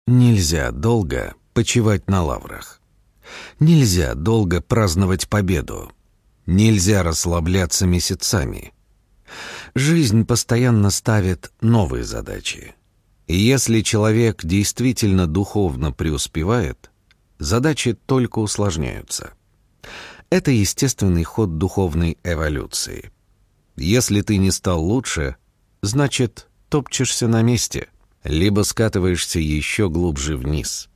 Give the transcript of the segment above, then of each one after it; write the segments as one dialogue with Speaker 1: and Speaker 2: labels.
Speaker 1: Нельзя долго почивать на лаврах. Нельзя долго праздновать победу. Нельзя расслабляться месяцами. Жизнь постоянно ставит новые задачи. И если человек действительно духовно преуспевает, задачи только усложняются. Это естественный ход духовной эволюции. Если ты не стал лучше, значит, топчешься на месте, либо скатываешься еще глубже вниз.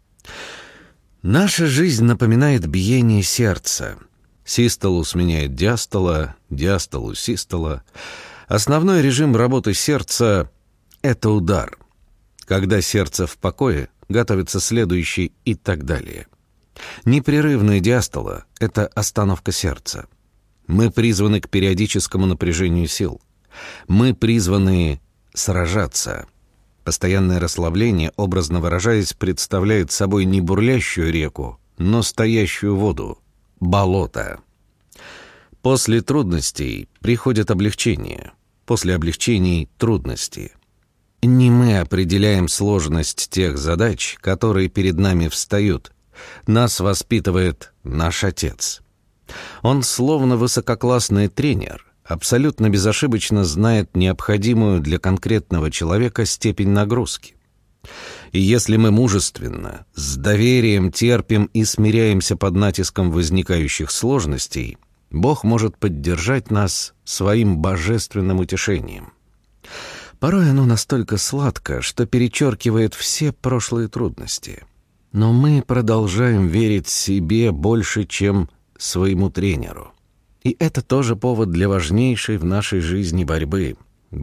Speaker 1: Наша жизнь напоминает биение сердца. Систолу сменяет диастола, диастолу — систола. Основной режим работы сердца — это удар. Когда сердце в покое, готовится следующий и так далее. Непрерывная диастола — это остановка сердца. Мы призваны к периодическому напряжению сил. Мы призваны сражаться. Постоянное расслабление, образно выражаясь, представляет собой не бурлящую реку, но стоящую воду — болото. После трудностей приходит облегчение, после облегчений — трудности. Не мы определяем сложность тех задач, которые перед нами встают. Нас воспитывает наш Отец. Он, словно высококлассный тренер, абсолютно безошибочно знает необходимую для конкретного человека степень нагрузки. И если мы мужественно, с доверием терпим и смиряемся под натиском возникающих сложностей, Бог может поддержать нас своим божественным утешением. Порой оно настолько сладко, что перечеркивает все прошлые трудности. Но мы продолжаем верить себе больше, чем своему тренеру. И это тоже повод для важнейшей в нашей жизни борьбы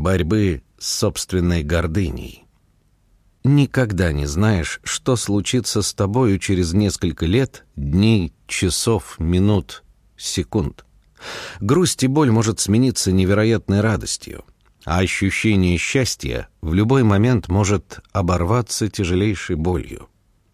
Speaker 1: с собственной гордыней. Никогда не знаешь, что случится с тобою через несколько лет, дней, часов, минут, секунд. Грусть и боль может смениться невероятной радостью, а ощущение счастья в любой момент может оборваться тяжелейшей болью.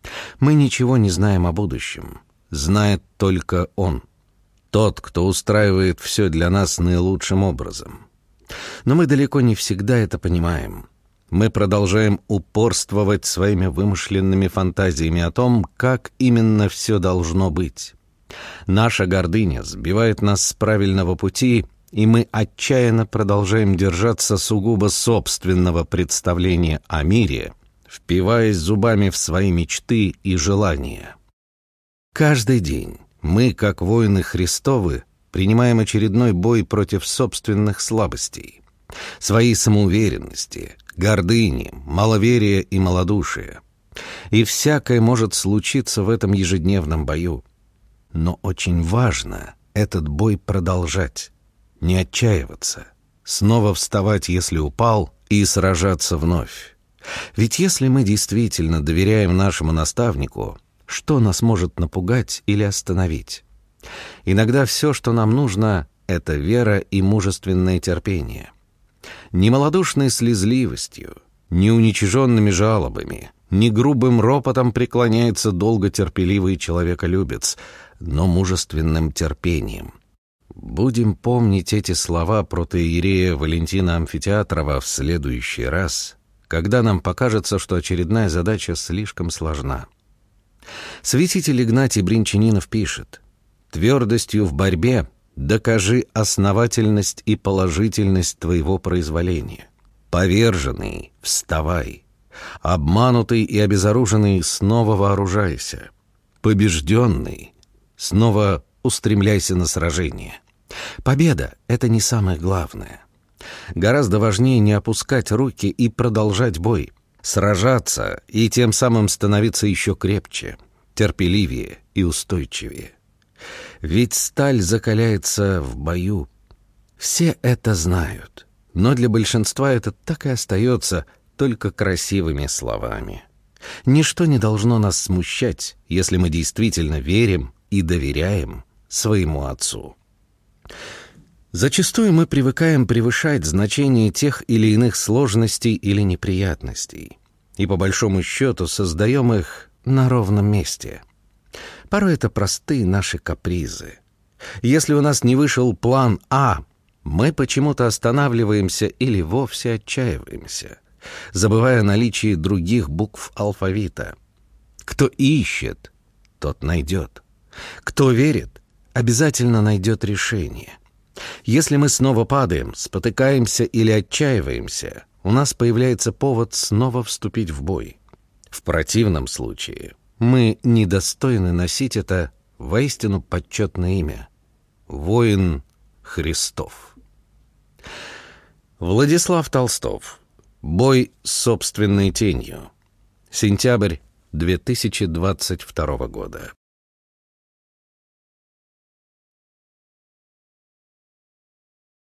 Speaker 1: Мы ничего не знаем о будущем, знает только Он, тот, кто устраивает все для нас наилучшим образом. Но мы далеко не всегда это понимаем. Мы продолжаем упорствовать своими вымышленными фантазиями о том, как именно все должно быть. Наша гордыня сбивает нас с правильного пути, и мы отчаянно продолжаем держаться сугубо собственного представления о мире, впиваясь зубами в свои мечты и желания. Каждый день мы, как воины Христовы, принимаем очередной бой против собственных слабостей, своей самоуверенности, гордыни, маловерия и малодушия. И всякое может случиться в этом ежедневном бою. Но очень важно этот бой продолжать, не отчаиваться, снова вставать, если упал, и сражаться вновь. Ведь если мы действительно доверяем нашему наставнику, что нас может напугать или остановить? Иногда все, что нам нужно, — это вера и мужественное терпение. Не малодушной слезливостью, не уничиженными жалобами, не грубым ропотом преклоняется долготерпеливый человеколюбец, но мужественным терпением. Будем помнить эти слова протоиерея Валентина Амфитеатрова в следующий раз, когда нам покажется, что очередная задача слишком сложна. Святитель Игнатий Бринчанинов пишет: «Твердостью в борьбе докажи основательность и положительность твоего произволения. Поверженный, вставай. Обманутый и обезоруженный, снова вооружайся. Побежденный, снова устремляйся на сражение. Победа — это не самое главное. Гораздо важнее не опускать руки и продолжать бой, сражаться и тем самым становиться еще крепче, терпеливее и устойчивее. Ведь сталь закаляется в бою. Все это знают, но для большинства это так и остается только красивыми словами. Ничто не должно нас смущать, если мы действительно верим и доверяем своему Отцу. Зачастую мы привыкаем превышать значение тех или иных сложностей или неприятностей, и по большому счету создаем их на ровном месте. Порой это простые наши капризы. Если у нас не вышел план А, мы почему-то останавливаемся или вовсе отчаиваемся. забывая о наличии других букв алфавита. Кто ищет, тот найдет. Кто верит, обязательно найдет решение. Если мы снова падаем, спотыкаемся или отчаиваемся, у нас появляется повод снова вступить в бой. В противном случае мы недостойны носить это воистину почетное имя — воин Христов. Владислав Толстов. Бой с собственной тенью. Сентябрь 2022 года.